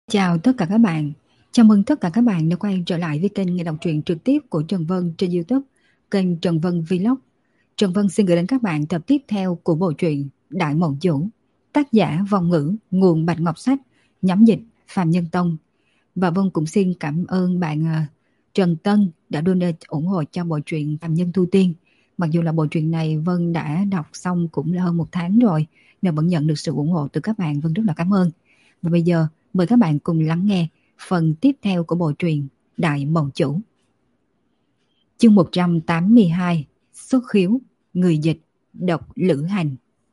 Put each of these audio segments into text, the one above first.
Chào tất cả các bạn. Chào mừng tất cả các bạn đã quay trở lại với kênh nghe đọc truyện trực tiếp của Trần Vân trên YouTube, kênh Trần Vân Vlog. Trần Vân xin gửi đến các bạn tập tiếp theo của bộ truyện Đại Mộng Chủ, tác giả Vong Ngữ, nguồn Bạch Ngọc Sách, nhóm dịch Phạm Nhân Tông. Và Vân cũng xin cảm ơn bạn Trần Tân đã donate ủng hộ cho bộ truyện Phạm Nhân Tu Tiên. Mặc dù là bộ truyện này Vân đã đọc xong cũng là hơn 1 tháng rồi, nhưng vẫn nhận được sự ủng hộ từ các bạn. Vân rất là cảm ơn. Và bây giờ mời các bạn cùng lắng nghe phần tiếp theo của bộ truyện Đại Mộng Chủ. Chương 182, Xuất khiếu, người dịch, độc lữ hành.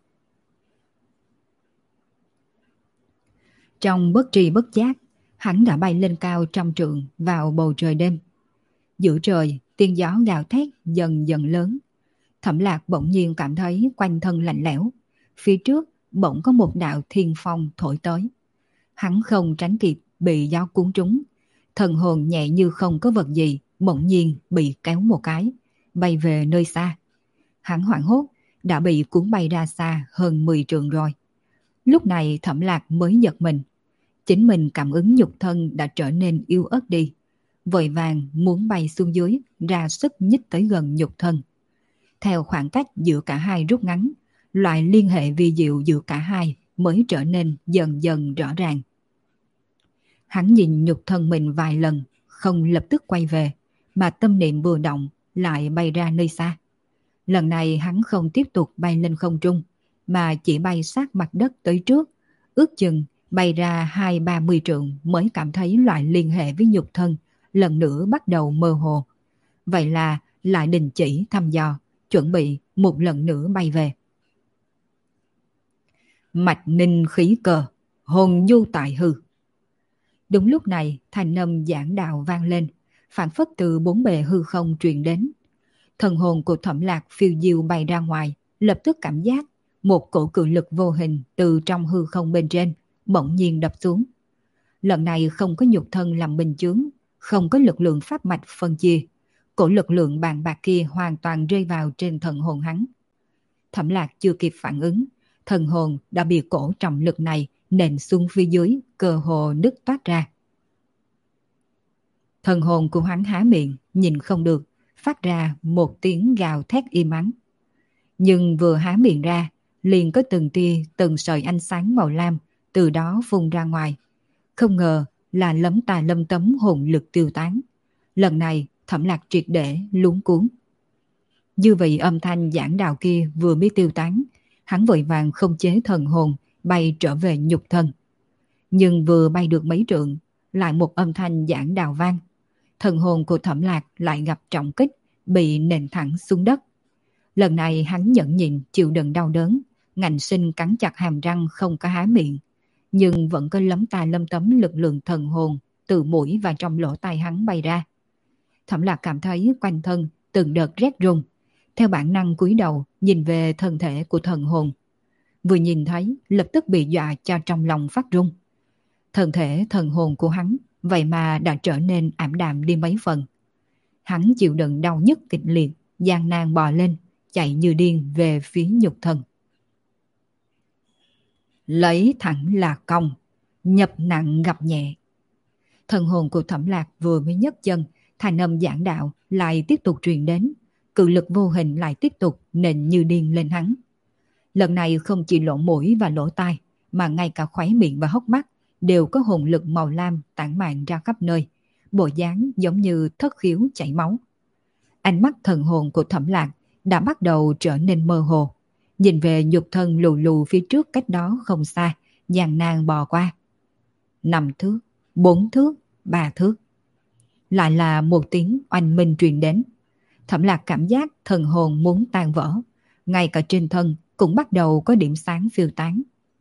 Trong bất tri bất giác, hắn đã bay lên cao trăm trượng vào bầu trời đêm. Giữa trời, tiếng gió gào thét dần dần lớn. Thẩm Lạc bỗng nhiên cảm thấy quanh thân lạnh lẽo. Phía trước bỗng có một đạo thiên phong thổi tới. Hắn không tránh kịp, bị gió cuốn trúng. Thần hồn nhẹ như không có vật gì, bỗng nhiên bị kéo một cái, bay về nơi xa. Hắn hoảng hốt, đã bị cuốn bay ra xa hơn 10 trượng rồi. Lúc này Thẩm Lạc mới giật mình. Chính mình cảm ứng nhục thân đã trở nên yếu ớt đi. Vội vàng muốn bay xuống dưới, ra sức nhích tới gần nhục thân. Theo khoảng cách giữa cả hai rút ngắn, loại liên hệ vi diệu giữa cả hai mới trở nên dần dần rõ ràng. Hắn nhìn nhục thân mình vài lần, không lập tức quay về, mà tâm niệm vừa động lại bay ra nơi xa. Lần này hắn không tiếp tục bay lên không trung, mà chỉ bay sát mặt đất tới trước, ước chừng bay ra 20-30 trượng mới cảm thấy loại liên hệ với nhục thân lần nữa bắt đầu mơ hồ. Vậy là lại đình chỉ thăm dò, chuẩn bị một lần nữa bay về. Mạch ninh khí cờ, hồn du tại hư. Đúng lúc này, thanh âm giảng đạo vang lên, phảng phất từ bốn bề hư không truyền đến. Thần hồn của Thẩm Lạc phiêu diêu bay ra ngoài, lập tức cảm giác một cổ cự lực vô hình từ trong hư không bên trên bỗng nhiên đập xuống. Lần này không có nhục thân làm bình chướng, không có lực lượng pháp mạch phân chia, cổ lực lượng bàn bạc kia hoàn toàn rơi vào trên thần hồn hắn. Thẩm Lạc chưa kịp phản ứng, thần hồn đã bị cổ trọng lực này nện xuống phía dưới, cơ hồ nứt toát ra. Thần hồn của hắn há miệng, nhìn không được, phát ra một tiếng gào thét im ắng. Nhưng vừa há miệng ra, liền có từng tia, từng sợi ánh sáng màu lam từ đó phun ra ngoài. Không ngờ là lấm tà lâm tấm hồn lực tiêu tán. Lần này Thẩm Lạc triệt để luống cuống. Như vậy âm thanh giảng đạo kia vừa mới tiêu tán, hắn vội vàng không chế thần hồn bay trở về nhục thân. Nhưng vừa bay được mấy trượng, lại một âm thanh giảng đạo vang. Thần hồn của Thẩm Lạc lại gặp trọng kích, bị nện thẳng xuống đất. Lần này hắn nhẫn nhịn chịu đựng đau đớn, ngạnh sinh cắn chặt hàm răng không có há miệng, nhưng vẫn có lấm ta lấm tấm lực lượng thần hồn từ mũi và trong lỗ tai hắn bay ra. Thẩm Lạc cảm thấy quanh thân từng đợt rét run, theo bản năng cúi đầu nhìn về thân thể của thần hồn. Vừa nhìn thấy lập tức bị dọa cho trong lòng phát run. Thân thể thần hồn của hắn vậy mà đã trở nên ảm đạm đi mấy phần. Hắn chịu đựng đau nhức kịch liệt, gian nan bò lên, chạy như điên về phía nhục thân. Lấy thẳng là công, nhập nặng gặp nhẹ. Thần hồn của Thẩm Lạc vừa mới nhấc chân, thanh âm giảng đạo lại tiếp tục truyền đến, cự lực vô hình lại tiếp tục nện như điên lên hắn. Lần này không chỉ lỗ mũi và lỗ tai, mà ngay cả khóe miệng và hốc mắt đều có hồn lực màu lam tản mạn ra khắp nơi, bộ dáng giống như thất khiếu chảy máu. Ánh mắt thần hồn của Thẩm Lạc đã bắt đầu trở nên mơ hồ, nhìn về nhục thân lù lù phía trước cách đó không xa, gian nan bò qua. 5 thước, 4 thước, 3 thước. Lại là một tiếng oanh minh truyền đến. Thẩm Lạc cảm giác thần hồn muốn tan vỡ, ngay cả trên thân cũng bắt đầu có điểm sáng phiêu tán.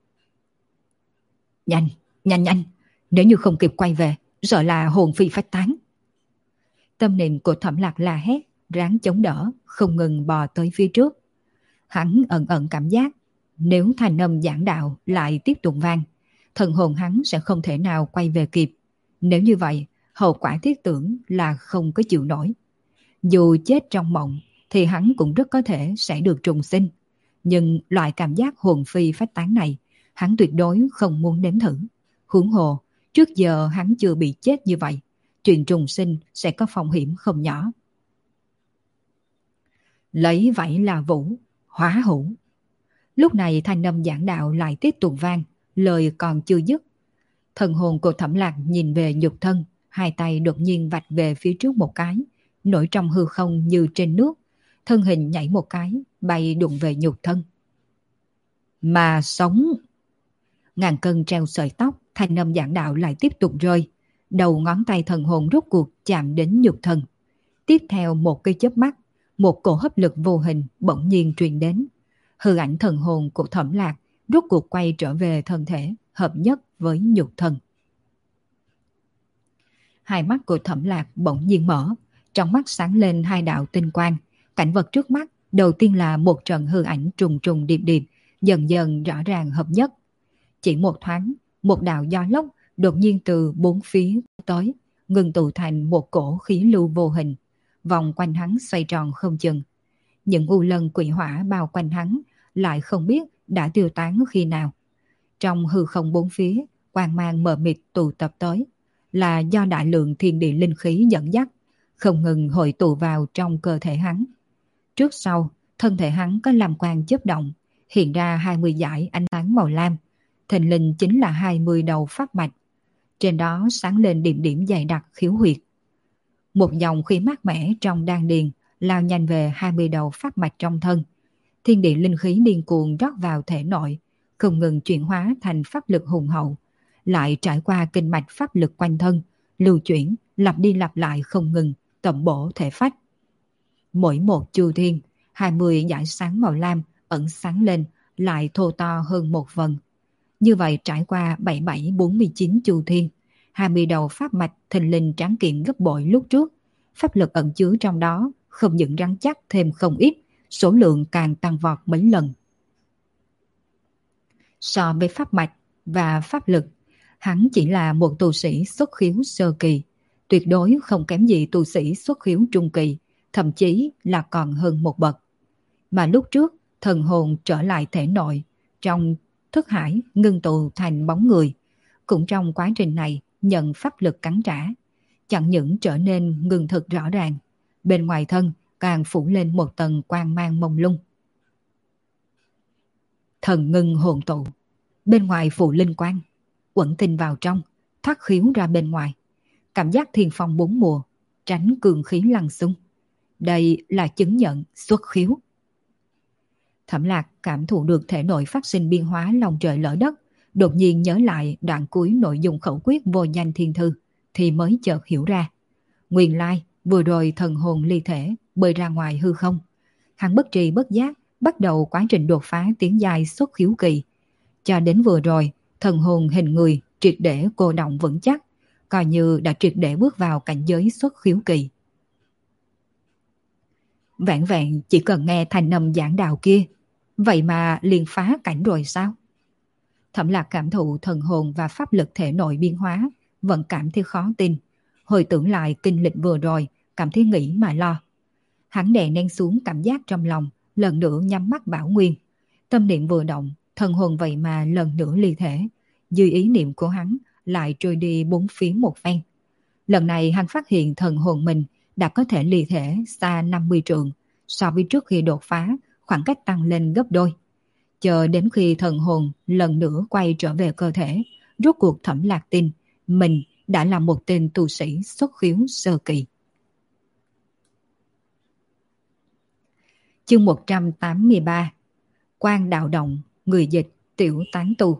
Nhanh, nhanh nhanh, nếu như không kịp quay về, sợ là hồn phi phách tán. Tâm niệm của Thẩm Lạc la hét, ráng chống đỡ, không ngừng bò tới phía trước. Hắn ẩn ẩn cảm giác, nếu thanh âm giảng đạo lại tiếp tục vang, thần hồn hắn sẽ không thể nào quay về kịp. Nếu như vậy, hậu quả thiết tưởng là không có chịu nổi. Dù chết trong mộng, thì hắn cũng rất có thể sẽ được trùng sinh. Nhưng loại cảm giác hồn phi phách tán này, hắn tuyệt đối không muốn nếm thử. Huống hồ, Trước giờ hắn chưa bị chết như vậy, chuyện trùng sinh sẽ có phong hiểm không nhỏ. Lấy vậy là vũ, hóa hữu. Lúc này thanh âm giảng đạo lại tiếp tục vang, lời còn chưa dứt. Thần hồn của Thẩm Lạc nhìn về nhục thân, hai tay đột nhiên vạch về phía trước một cái, nổi trong hư không như trên nước, thân hình nhảy một cái, bay đụng về nhục thân. Mà sống! Ngàn cân treo sợi tóc, thanh âm giảng đạo lại tiếp tục rơi. Đầu ngón tay thần hồn rốt cuộc chạm đến nhục thân. Tiếp theo một cái chớp mắt, một cổ hấp lực vô hình bỗng nhiên truyền đến. Hư ảnh thần hồn của Thẩm Lạc rốt cuộc quay trở về thân thể, hợp nhất với nhục thân. Hai mắt của Thẩm Lạc bỗng nhiên mở, trong mắt sáng lên hai đạo tinh quang. Cảnh vật trước mắt đầu tiên là một trận hư ảnh trùng trùng điệp điệp, dần dần rõ ràng hợp nhất. Chỉ một thoáng, một đạo gió lốc đột nhiên từ bốn phía tới, ngừng tụ thành một cổ khí lưu vô hình, vòng quanh hắn xoay tròn không chừng. Những u lân quỷ hỏa bao quanh hắn lại không biết đã tiêu tán khi nào. Trong hư không bốn phía, quang mang mờ mịt tụ tập tới, là do đại lượng thiên địa linh khí dẫn dắt, không ngừng hội tụ vào trong cơ thể hắn. Trước sau, thân thể hắn có lam quang chớp động, hiện ra 20 dải ánh sáng màu lam. Thình lình chính là 20 đầu pháp mạch. Trên đó sáng lên điểm điểm dày đặc khiếu huyệt. Một dòng khí mát mẻ trong đan điền lao nhanh về 20 đầu pháp mạch trong thân. Thiên địa linh khí điên cuồng rót vào thể nội, không ngừng chuyển hóa thành pháp lực hùng hậu, lại trải qua kinh mạch pháp lực quanh thân, lưu chuyển, lặp đi lặp lại không ngừng, tẩm bổ thể phách. Mỗi một chu thiên, 20 dải sáng màu lam ẩn sáng lên, lại thô to hơn một phần. Như vậy trải qua 7749 chu thiên, 20 đầu pháp mạch thình lình tráng kiện gấp bội lúc trước. Pháp lực ẩn chứa trong đó không những rắn chắc thêm không ít, số lượng càng tăng vọt mấy lần. So với pháp mạch và pháp lực, hắn chỉ là một tu sĩ xuất khiếu sơ kỳ, tuyệt đối không kém gì tu sĩ xuất khiếu trung kỳ, thậm chí là còn hơn một bậc. Mà lúc trước, thần hồn trở lại thể nội, trong thức hải ngưng tụ thành bóng người, cũng trong quá trình này nhận pháp lực cắn trả, chẳng những trở nên ngưng thực rõ ràng, bên ngoài thân càng phủ lên một tầng quang mang mông lung. Thần ngưng hồn tụ, bên ngoài phủ linh quang, uẩn tinh vào trong, thoát khiếu ra bên ngoài, cảm giác thiên phong bốn mùa, tránh cường khí lăng xung. Đây là chứng nhận xuất khiếu. Thẩm Lạc cảm thụ được thể nội phát sinh biến hóa lòng trời lỡ đất, đột nhiên nhớ lại đoạn cuối nội dung khẩu quyết vô danh thiên thư, thì mới chợt hiểu ra. Nguyên lai, vừa rồi thần hồn ly thể, bơi ra ngoài hư không. Hắn bất tri bất giác, bắt đầu quá trình đột phá tiến giai xuất khiếu kỳ. Cho đến vừa rồi, thần hồn hình người triệt để cô động vững chắc, coi như đã triệt để bước vào cảnh giới xuất khiếu kỳ. Vẹn vẹn chỉ cần nghe thanh âm giảng đạo kia, vậy mà liền phá cảnh rồi sao? Thẩm Lạc cảm thụ thần hồn và pháp lực thể nội biến hóa, vẫn cảm thấy khó tin. Hồi tưởng lại kinh lịch vừa rồi, cảm thấy nghĩ mà lo. Hắn đè nén xuống cảm giác trong lòng, lần nữa nhắm mắt bảo nguyên. Tâm niệm vừa động, thần hồn vậy mà lần nữa ly thể. Dư ý niệm của hắn lại trôi đi bốn phía một phen. Lần này hắn phát hiện thần hồn mình đã có thể ly thể xa 50 trượng, so với trước khi đột phá, khoảng cách tăng lên gấp đôi. Chờ đến khi thần hồn lần nữa quay trở về cơ thể, rốt cuộc Thẩm Lạc tin mình đã là một tên tu sĩ xuất khiếu sơ kỳ. Chương 183. Quan đạo động, người dịch, tiểu tán tu.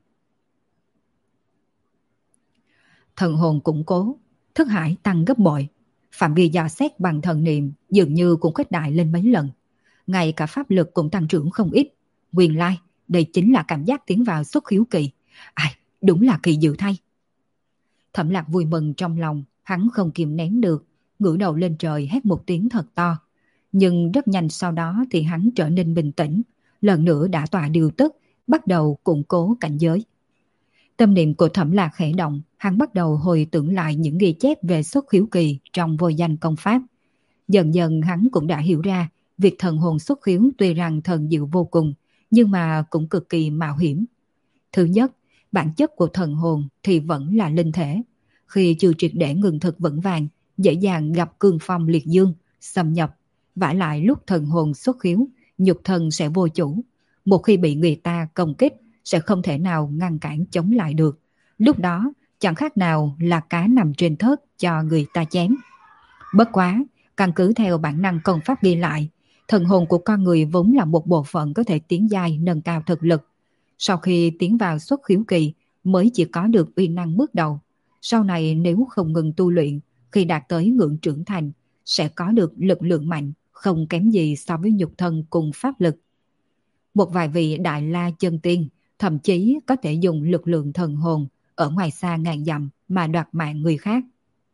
Thần hồn củng cố, thức hải tăng gấp bội, phạm vi dò xét bằng thần niệm dường như cũng khuếch đại lên mấy lần. Ngay cả pháp lực cũng tăng trưởng không ít. Nguyên lai, đây chính là cảm giác tiến vào xuất khiếu kỳ. Ai, đúng là kỳ diệu thay. Thẩm Lạc vui mừng trong lòng, hắn không kìm nén được, ngửa đầu lên trời hét một tiếng thật to. Nhưng rất nhanh sau đó thì hắn trở nên bình tĩnh, lần nữa đã tỏa điều tức, bắt đầu củng cố cảnh giới. Tâm niệm của Thẩm Lạc khẽ động, hắn bắt đầu hồi tưởng lại những ghi chép về xuất khiếu kỳ trong vô danh công pháp. Dần dần hắn cũng đã hiểu ra, việc thần hồn xuất khiếu tuy rằng thần diệu vô cùng, nhưng mà cũng cực kỳ mạo hiểm. Thứ nhất, bản chất của thần hồn thì vẫn là linh thể. Khi chưa triệt để ngừng thực vững vàng, dễ dàng gặp cương phong liệt dương, xâm nhập. Vả lại lúc thần hồn xuất khiếu, nhục thân sẽ vô chủ. Một khi bị người ta công kích, sẽ không thể nào ngăn cản chống lại được. Lúc đó, chẳng khác nào là cá nằm trên thớt cho người ta chém. Bất quá, căn cứ theo bản năng công pháp ghi lại, thần hồn của con người vốn là một bộ phận có thể tiến giai nâng cao thực lực. Sau khi tiến vào xuất khiếu kỳ mới chỉ có được uy năng bước đầu. Sau này nếu không ngừng tu luyện, khi đạt tới ngưỡng trưởng thành, sẽ có được lực lượng mạnh, không kém gì so với nhục thân cùng pháp lực. Một vài vị đại la chân tiên, thậm chí có thể dùng lực lượng thần hồn ở ngoài xa ngàn dặm mà đoạt mạng người khác.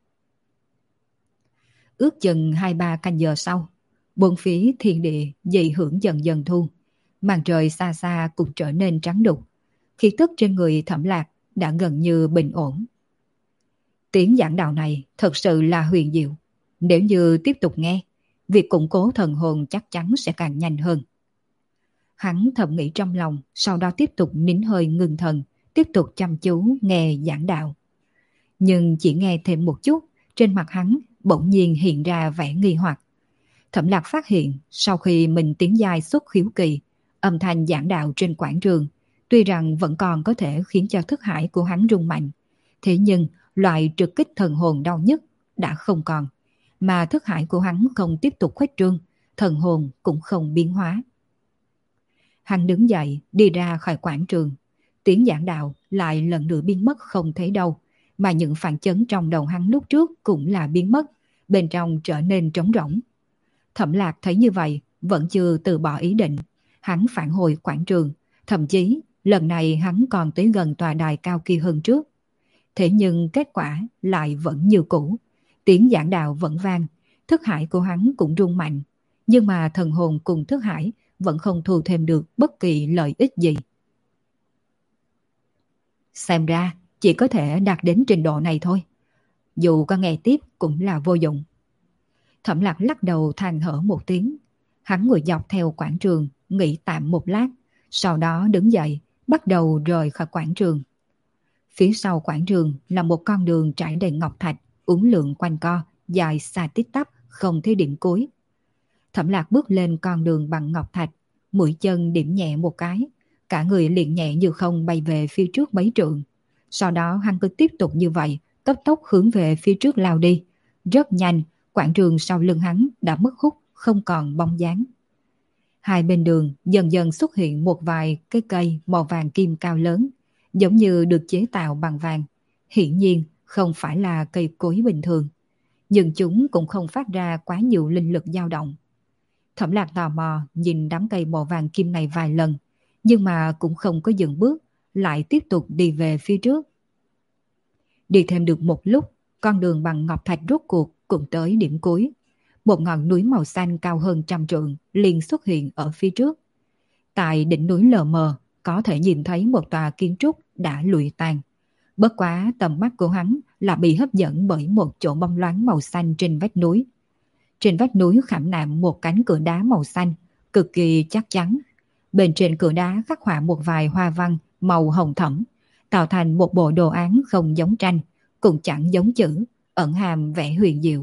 Ước chừng 2-3 canh giờ sau, bốn phía thiên địa dị hưởng dần dần thu. Màn trời xa xa cũng trở nên trắng đục. Khí tức trên người Thẩm Lạc đã gần như bình ổn. Tiếng giảng đạo này thật sự là huyền diệu. Nếu như tiếp tục nghe, việc củng cố thần hồn chắc chắn sẽ càng nhanh hơn. Hắn thầm nghĩ trong lòng, sau đó tiếp tục nín hơi ngưng thần, tiếp tục chăm chú nghe giảng đạo. Nhưng chỉ nghe thêm một chút, trên mặt hắn bỗng nhiên hiện ra vẻ nghi hoặc. Thẩm Lạc phát hiện sau khi mình tiến giai xuất khiếu kỳ, âm thanh giảng đạo trên quảng trường tuy rằng vẫn còn có thể khiến cho thức hải của hắn rung mạnh, thế nhưng loại trực kích thần hồn đau nhất đã không còn, mà thức hải của hắn không tiếp tục khuếch trương, thần hồn cũng không biến hóa. Hắn đứng dậy đi ra khỏi quảng trường, tiếng giảng đạo lại lần nữa biến mất không thấy đâu, mà những phản chấn trong đầu hắn lúc trước cũng là biến mất, bên trong trở nên trống rỗng. Thẩm Lạc thấy như vậy vẫn chưa từ bỏ ý định, hắn phản hồi quảng trường, thậm chí lần này hắn còn tới gần tòa đài cao kia hơn trước. Thế nhưng kết quả lại vẫn như cũ, tiếng giảng đạo vẫn vang, thức hải của hắn cũng rung mạnh, nhưng mà thần hồn cùng thức hải vẫn không thu thêm được bất kỳ lợi ích gì. Xem ra chỉ có thể đạt đến trình độ này thôi, dù có nghe tiếp cũng là vô dụng. Thẩm Lạc lắc đầu than thở một tiếng, hắn ngồi dọc theo quảng trường nghỉ tạm một lát, sau đó đứng dậy bắt đầu rời khỏi quảng trường. Phía sau quảng trường là một con đường trải đầy ngọc thạch, uốn lượn quanh co, dài xa tít tắp, không thấy điểm cuối. Thẩm Lạc bước lên con đường bằng ngọc thạch, mũi chân điểm nhẹ một cái, cả người liền nhẹ như không bay về phía trước mấy trượng. Sau đó hắn cứ tiếp tục như vậy, cấp tốc hướng về phía trước lao đi. Rất nhanh, quảng trường sau lưng hắn đã mất hút, không còn bóng dáng. Hai bên đường dần dần xuất hiện một vài cái cây màu vàng kim cao lớn, giống như được chế tạo bằng vàng. Hiển nhiên không phải là cây cối bình thường, nhưng chúng cũng không phát ra quá nhiều linh lực dao động. Thẩm Lạc tò mò nhìn đám cây màu vàng kim này vài lần, nhưng mà cũng không có dừng bước, lại tiếp tục đi về phía trước. Đi thêm được một lúc, con đường bằng ngọc thạch rốt cuộc cũng tới điểm cuối. Một ngọn núi màu xanh cao hơn 100 trượng liền xuất hiện ở phía trước. Tại đỉnh núi lờ mờ, có thể nhìn thấy một tòa kiến trúc đã lụi tàn. Bất quá tầm mắt của hắn là bị hấp dẫn bởi một chỗ bóng loáng màu xanh trên vách núi. Trên vách núi khảm nạm một cánh cửa đá màu xanh, cực kỳ chắc chắn. Bên trên cửa đá khắc họa một vài hoa văn màu hồng thẫm, tạo thành một bộ đồ án không giống tranh, cũng chẳng giống chữ, ẩn hàm vẻ huyền diệu.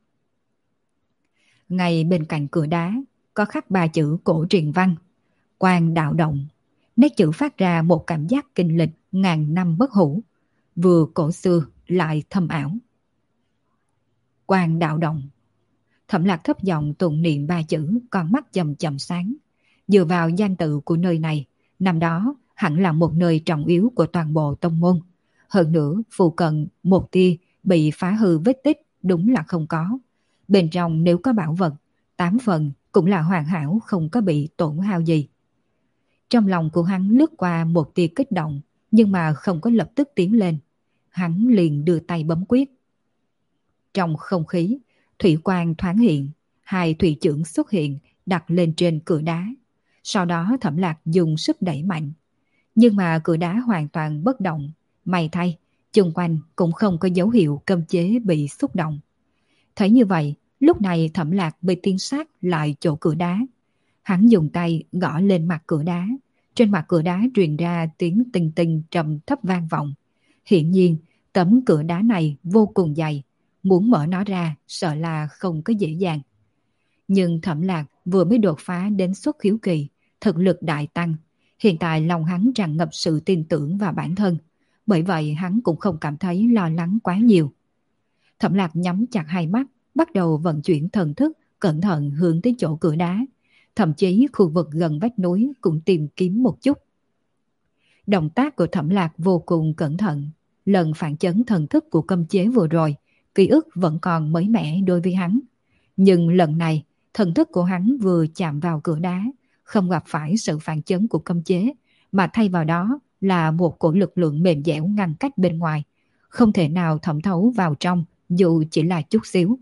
Ngay bên cạnh cửa đá có khắc 3 chữ cổ truyền văn: Quang đạo động. Nét chữ phát ra một cảm giác kinh lịch ngàn năm bất hủ, vừa cổ xưa lại thâm ảo. Quang đạo động. Thẩm Lạc thấp giọng tụng niệm 3 chữ, con mắt chầm chậm sáng. Dựa vào danh tự của nơi này, năm đó hẳn là một nơi trọng yếu của toàn bộ tông môn. Hơn nữa, phụ cận một tia bị phá hư vết tích đúng là không có. Bên trong nếu có bảo vật, 8 phần cũng là hoàn hảo, không có bị tổn hao gì. Trong lòng của hắn lướt qua một tia kích động, nhưng mà không có lập tức tiến lên. Hắn liền đưa tay bấm quyết. Trong không khí, thủy quang thoáng hiện, 2 thủy chưởng xuất hiện đặt lên trên cửa đá. Sau đó Thẩm Lạc dùng sức đẩy mạnh. Nhưng mà cửa đá hoàn toàn bất động. May thay, chung quanh cũng không có dấu hiệu cấm chế bị xúc động. Thấy như vậy, lúc này Thẩm Lạc bị tiên sát lại chỗ cửa đá. Hắn dùng tay gõ lên mặt cửa đá, Trên mặt cửa đá truyền ra tiếng tinh tinh trầm thấp vang vọng. Hiển nhiên, tấm cửa đá này vô cùng dày, muốn mở nó ra sợ là không có dễ dàng. Nhưng Thẩm Lạc vừa mới đột phá đến xuất khiếu kỳ, thực lực đại tăng. Hiện tại lòng hắn tràn ngập sự tin tưởng vào bản thân, bởi vậy hắn cũng không cảm thấy lo lắng quá nhiều. Thẩm Lạc nhắm chặt hai mắt, bắt đầu vận chuyển thần thức, cẩn thận hướng tới chỗ cửa đá. Thậm chí khu vực gần vách núi cũng tìm kiếm một chút. Động tác của Thẩm Lạc vô cùng cẩn thận. Lần phản chấn thần thức của cấm chế vừa rồi, ký ức vẫn còn mới mẻ đối với hắn. Nhưng lần này, thần thức của hắn vừa chạm vào cửa đá, không gặp phải sự phản chấn của cấm chế, mà thay vào đó là một cổ lực lượng mềm dẻo ngăn cách bên ngoài, không thể nào thẩm thấu vào trong dù chỉ là chút xíu.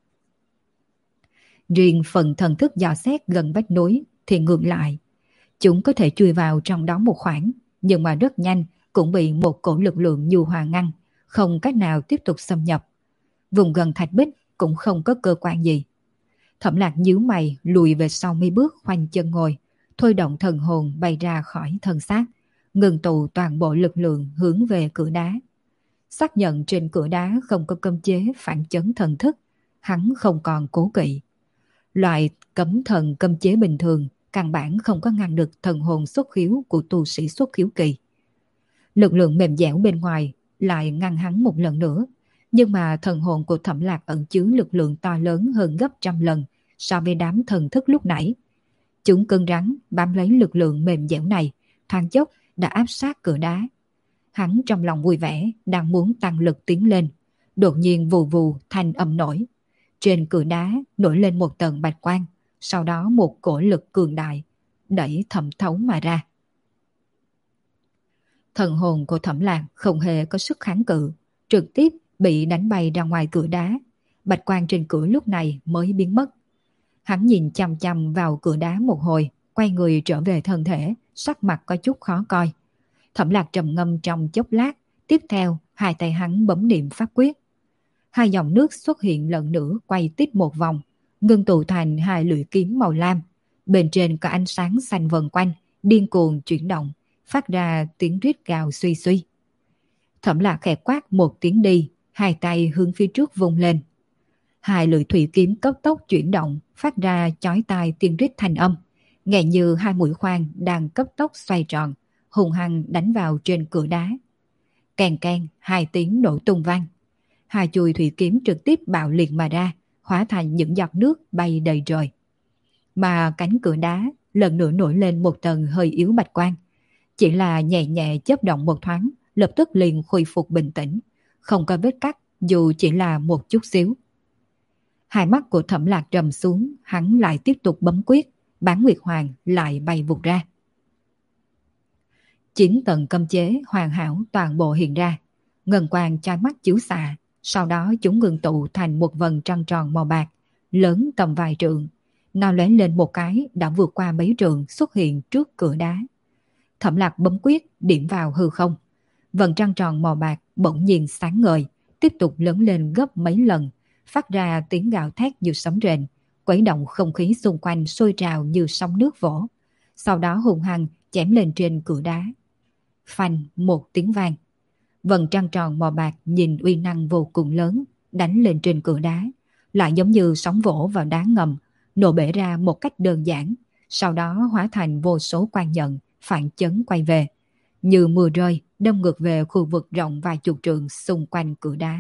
Riêng phần thần thức dò xét gần vách núi thì ngược lại. Chúng có thể chui vào trong đó một khoảng, nhưng mà rất nhanh cũng bị một cổ lực lượng nhu hòa ngăn, không cách nào tiếp tục xâm nhập. Vùng gần thạch bích cũng không có cơ quan gì. Thẩm Lạc nhíu mày lùi về sau mấy bước, khoanh chân ngồi, thôi động thần hồn bay ra khỏi thân xác, ngừng tụ toàn bộ lực lượng hướng về cửa đá. Xác nhận trên cửa đá không có cấm chế phản chấn thần thức, hắn không còn cố kỵ. Loại cấm thần cấm chế bình thường căn bản không có ngăn được thần hồn xuất khiếu của tu sĩ xuất khiếu kỳ. Lực lượng mềm dẻo bên ngoài lại ngăn hắn một lần nữa, nhưng mà thần hồn của Thẩm Lạc ẩn chứa lực lượng to lớn hơn gấp trăm lần so với đám thần thức lúc nãy. Chúng cứng rắn bám lấy lực lượng mềm dẻo này, thoáng chốc đã áp sát cửa đá. Hắn trong lòng vui vẻ, đang muốn tăng lực tiến lên. Đột nhiên vù vù thanh âm nổi. Trên cửa đá nổi lên một tầng bạch quang, sau đó một cổ lực cường đại đẩy thẩm thấu mà ra. Thần hồn của Thẩm Lạc không hề có sức kháng cự, trực tiếp bị đánh bay ra ngoài cửa đá. Bạch quang trên cửa lúc này mới biến mất. Hắn nhìn chằm chằm vào cửa đá một hồi, quay người trở về thân thể, sắc mặt có chút khó coi. Thẩm Lạc trầm ngâm trong chốc lát, tiếp theo hai tay hắn bấm niệm pháp quyết. Hai dòng nước xuất hiện lần nữa, quay tiếp một vòng, ngưng tụ thành hai lưỡi kiếm màu lam. Bên trên có ánh sáng xanh vần quanh, điên cuồng chuyển động, phát ra tiếng rít gào suy suy. Thẩm Lạc khẽ quát một tiếng đi, hai tay hướng phía trước vung lên. Hai lưỡi thủy kiếm cấp tốc chuyển động, phát ra chói tai tiếng rít thanh âm, nghe như hai mũi khoan đang cấp tốc xoay tròn, hùng hăng đánh vào trên cửa đá. Kèn kèn, hai tiếng nổ tung vang. Hai chùi thủy kiếm trực tiếp bạo liệt mà ra, hóa thành những giọt nước bay đầy trời. Mà cánh cửa đá lần nữa nổi lên một tầng hơi yếu bạch quang. Chỉ là nhẹ nhẹ chớp động một thoáng, lập tức liền khôi phục bình tĩnh, không có vết cắt dù chỉ là một chút xíu. Hai mắt của Thẩm Lạc trầm xuống, hắn lại tiếp tục bấm quyết, Bán Nguyệt Hoàng lại bay vụt ra. 9 tầng cấm chế hoàn hảo toàn bộ hiện ra, ngân quang chói mắt chiếu xạ, sau đó chúng ngưng tụ thành một vầng trăng tròn màu bạc, lớn tầm vài trượng. Nó lóe lên một cái đã vượt qua mấy trượng xuất hiện trước cửa đá. Thẩm Lạc bấm quyết điểm vào hư không. Vầng trăng tròn màu bạc bỗng nhiên sáng ngời, tiếp tục lớn lên gấp mấy lần, phát ra tiếng gào thét như sấm rền, quấy động không khí xung quanh sôi trào như sóng nước vỗ. Sau đó hùng hăng chém lên trên cửa đá. Phanh một tiếng vang. Vầng trăng tròn màu bạc nhìn uy năng vô cùng lớn, đánh lên trên cửa đá, lại giống như sóng vỗ vào đá ngầm, nổ bể ra một cách đơn giản, sau đó hóa thành vô số quang nhận, phản chấn quay về, như mưa rơi đâm ngược về khu vực rộng vài chục trượng xung quanh cửa đá.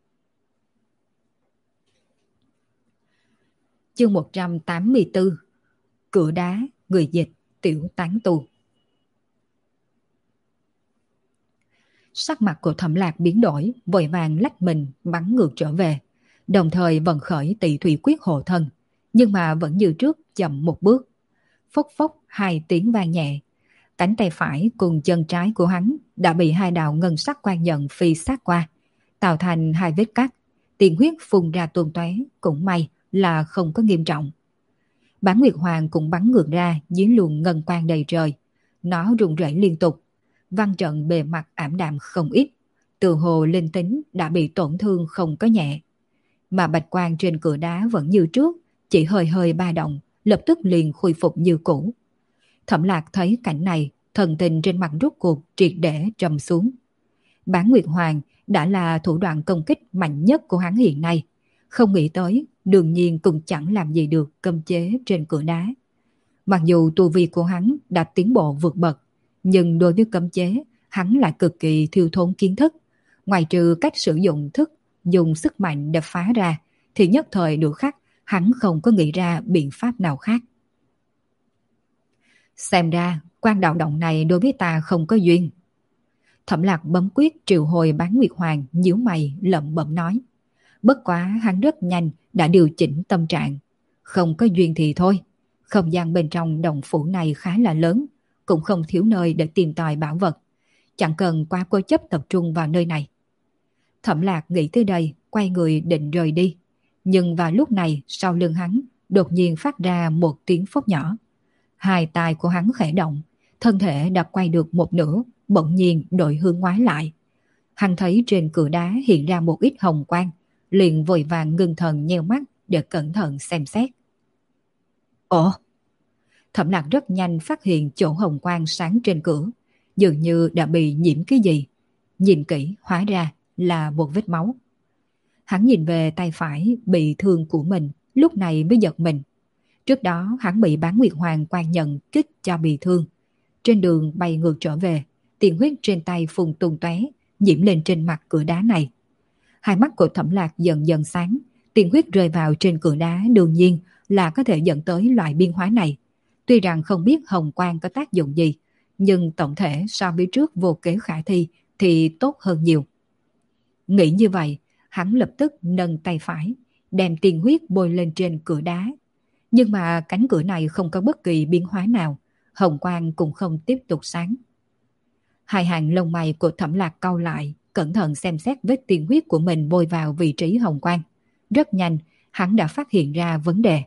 Chương 184. Cửa đá, người dịch, tiểu tán tu. Sắc mặt của Thẩm Lạc biến đổi, vội vàng lách mình bắn ngược trở về, đồng thời vận khởi Tị Thủy Quyết hộ thân, nhưng mà vẫn như trước chậm một bước. Phốc phốc hai tiếng vang nhẹ, cánh tay phải cùng chân trái của hắn đã bị hai đạo ngân sắc quang nhận phi sát qua, tạo thành hai vết cắt, tiền huyết phun ra tuôn tóe, cũng may là không có nghiêm trọng. Bán Nguyệt Hoàng cũng bắn ngược ra dưới luồng ngân quang đầy trời, nó rung rẩy liên tục, văn trận bề mặt ảm đạm không ít, từ hồ linh tính đã bị tổn thương không có nhẹ. Mà bạch quang trên cửa đá vẫn như trước, chỉ hơi hơi ba động, lập tức liền khôi phục như cũ. Thẩm Lạc thấy cảnh này, thần tình trên mặt rốt cuộc triệt để trầm xuống. Bán Nguyệt Hoàng đã là thủ đoạn công kích mạnh nhất của hắn hiện nay. Không nghĩ tới, đương nhiên cũng chẳng làm gì được cấm chế trên cửa đá. Mặc dù tu vi của hắn đã tiến bộ vượt bậc, nhưng đối với cấm chế, hắn lại cực kỳ thiếu thốn kiến thức. Ngoài trừ cách sử dụng thức, dùng sức mạnh để phá ra, thì nhất thời được khắc, hắn không có nghĩ ra biện pháp nào khác. Xem ra, quan đạo động này đối với ta không có duyên. Thẩm Lạc bấm quyết triệu hồi Bán Nguyệt Hoàng, nhíu mày lẩm bẩm nói. Bất quá hắn rất nhanh đã điều chỉnh tâm trạng. Không có duyên thì thôi. Không gian bên trong động phủ này khá là lớn, cũng không thiếu nơi để tìm tòi bảo vật. Chẳng cần quá cố chấp tập trung vào nơi này. Thẩm Lạc nghĩ tới đây, quay người định rời đi. Nhưng vào lúc này, sau lưng hắn, đột nhiên phát ra một tiếng phốc nhỏ. Hai tay của hắn khẽ động, thân thể đã quay được một nửa, bỗng nhiên đổi hướng ngoái lại. Hắn thấy trên cửa đá hiện ra một ít hồng quang, liền vội vàng ngưng thần nheo mắt để cẩn thận xem xét. Ồ! Thẩm Lạc rất nhanh phát hiện chỗ hồng quang sáng trên cửa, dường như đã bị nhiễm cái gì. Nhìn kỹ hóa ra là một vết máu. Hắn nhìn về tay phải bị thương của mình, lúc này mới giật mình. Trước đó hắn bị Bán Nguyệt Hoàng quan nhận kích cho bị thương. Trên đường bay ngược trở về, tiền huyết trên tay phun tung tóe, nhiễm lên trên mặt cửa đá này. Hai mắt của Thẩm Lạc dần dần sáng, tiền huyết rơi vào trên cửa đá đương nhiên là có thể dẫn tới loại biến hóa này. Tuy rằng không biết hồng quang có tác dụng gì, nhưng tổng thể so với trước vô kế khả thi thì tốt hơn nhiều. Nghĩ như vậy, hắn lập tức nâng tay phải, đem tiền huyết bôi lên trên cửa đá. Nhưng mà cánh cửa này không có bất kỳ biến hóa nào, hồng quang cũng không tiếp tục sáng. Hai hàng lông mày của Thẩm Lạc cau lại, cẩn thận xem xét vết tiền huyết của mình bôi vào vị trí hồng quang. Rất nhanh, hắn đã phát hiện ra vấn đề.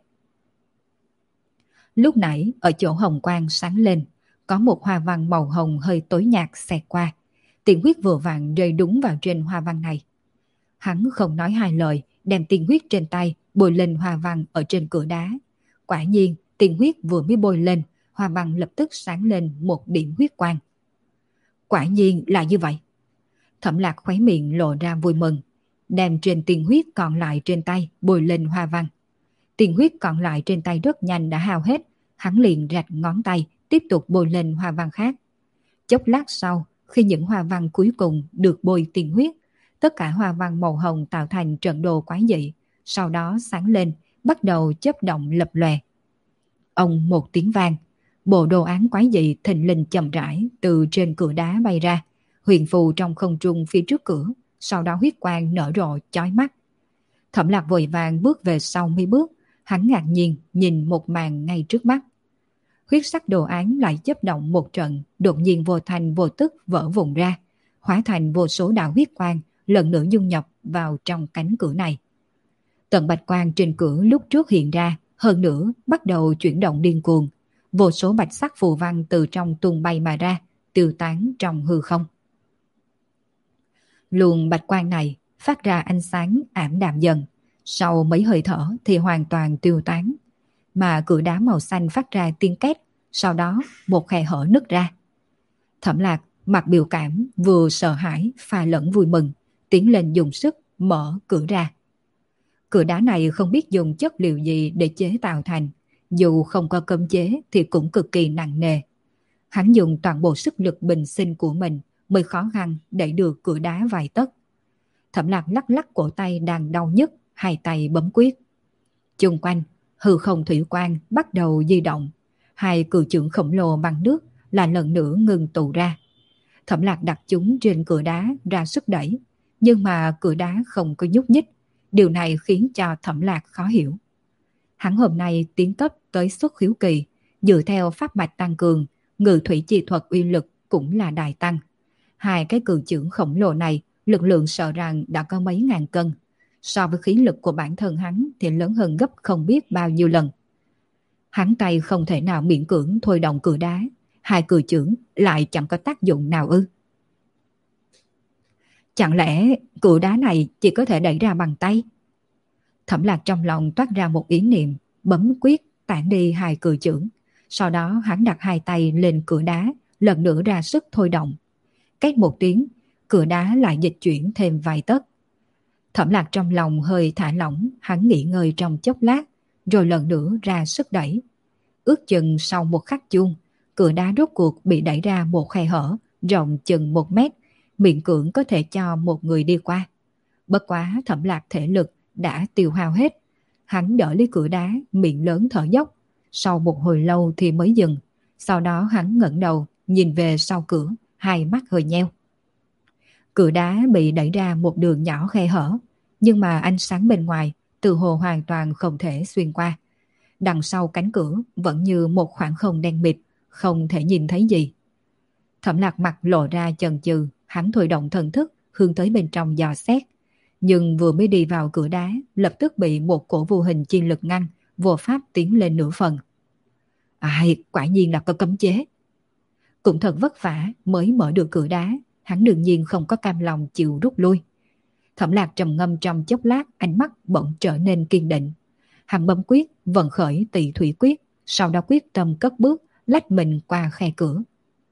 Lúc nãy, ở chỗ hồng quang sáng lên, có một hoa văn màu hồng hơi tối nhạt xẹt qua. Tiền huyết vừa vặn rơi đúng vào trên hoa văn này. Hắn không nói hai lời, đem tiền huyết trên tay bôi lên hoa văn ở trên cửa đá. Quả nhiên, tiền huyết vừa mới bôi lên, hoa văn lập tức sáng lên một điểm huyết quang. Quả nhiên là như vậy. Thẩm Lạc khóe miệng lộ ra vui mừng, đem trên tiền huyết còn lại trên tay bôi lên hoa văn. Tiền huyết còn lại trên tay rất nhanh đã hao hết, hắn liền rạch ngón tay tiếp tục bôi lên hoa văn khác. Chốc lát sau, khi những hoa văn cuối cùng được bôi tiền huyết, tất cả hoa văn màu hồng tạo thành trận đồ quái dị, sau đó sáng lên, bắt đầu chớp động lập lòe. Ông một tiếng vang, bộ đồ án quái dị thình lình chậm rãi từ trên cửa đá bay ra, huyền phù trong không trung phía trước cửa, sau đó huyết quang nở rộ chói mắt. Thẩm Lạc vội vàng bước về sau mấy bước, hắn ngạc nhiên nhìn một màn ngay trước mắt. Huyết sắc đồ án lại chớp động một trận, đột nhiên vô thành vô tức vỡ vụn ra, hóa thành vô số đạo huyết quang, lần nữa dung nhập vào trong cánh cửa này. Tầng bạch quang trên cửa lúc trước hiện ra, hơn nữa bắt đầu chuyển động điên cuồng. Vô số bạch sắc phù văn từ trong tung bay mà ra, tiêu tán trong hư không. Luồng bạch quang này phát ra ánh sáng ảm đạm dần, sau mấy hơi thở thì hoàn toàn tiêu tán. Mà cửa đá màu xanh phát ra tiếng két, sau đó một khe hở nứt ra. Thẩm Lạc mặt biểu cảm vừa sợ hãi pha lẫn vui mừng, tiến lên dùng sức mở cửa ra. Cửa đá này không biết dùng chất liệu gì để chế tạo thành, dù không có cấm chế thì cũng cực kỳ nặng nề. Hắn dùng toàn bộ sức lực bình sinh của mình mới khó khăn đẩy được cửa đá vài tấc. Thẩm Lạc lắc lắc cổ tay đang đau nhức, hai tay bấm quyết. Chung quanh, hư không thủy quang bắt đầu di động. Hai cự chưởng khổng lồ bằng nước là lần nữa ngừng tụ ra. Thẩm Lạc đặt chúng trên cửa đá ra sức đẩy, nhưng mà cửa đá không có nhúc nhích. Điều này khiến cho Thẩm Lạc khó hiểu. Hắn hôm nay tiến cấp tới xuất khiếu kỳ, dựa theo pháp mạch tăng cường, ngự thủy chi thuật uy lực cũng là đại tăng. Hai cái cự chưởng khổng lồ này, lực lượng sợ rằng đã có mấy ngàn cân. So với khí lực của bản thân hắn thì lớn hơn gấp không biết bao nhiêu lần. Hắn tay không thể nào miễn cưỡng thôi động cửa đá, hai cự chưởng lại chẳng có tác dụng nào ư? Chẳng lẽ cửa đá này chỉ có thể đẩy ra bằng tay? Thẩm Lạc trong lòng toát ra một ý niệm, bấm quyết tản đi hai cự chưởng. Sau đó hắn đặt hai tay lên cửa đá, lần nữa ra sức thôi động. Cách một tiếng, cửa đá lại dịch chuyển thêm vài tấc. Thẩm Lạc trong lòng hơi thả lỏng, hắn nghỉ ngơi trong chốc lát, rồi lần nữa ra sức đẩy. Ước chừng sau một khắc chuông, cửa đá rốt cuộc bị đẩy ra một khe hở, rộng chừng 1 mét, miễn cưỡng có thể cho một người đi qua. Bất quá Thẩm Lạc thể lực đã tiêu hao hết. Hắn đỡ lấy cửa đá, miệng lớn thở dốc. Sau một hồi lâu thì mới dừng. Sau đó hắn ngẩng đầu, nhìn về sau cửa, hai mắt hơi nheo. Cửa đá bị đẩy ra một đường nhỏ khe hở, nhưng mà ánh sáng bên ngoài từ hồ hoàn toàn không thể xuyên qua. Đằng sau cánh cửa vẫn như một khoảng không đen mịt, không thể nhìn thấy gì. Thẩm Lạc mặt lộ ra chần chừ, hắn thôi động thần thức hướng tới bên trong dò xét. Nhưng vừa mới đi vào cửa đá, lập tức bị một cổ vô hình chi lực ngăn, vô pháp tiến lên nửa phần. Ai, quả nhiên là có cấm chế. Cũng thật vất vả mới mở được cửa đá, hắn đương nhiên không có cam lòng chịu rút lui. Thẩm Lạc trầm ngâm trong chốc lát, ánh mắt bỗng trở nên kiên định. Hắn bấm quyết, vận khởi Tỳ Thủy Quyết, sau đó quyết tâm cất bước, lách mình qua khe cửa.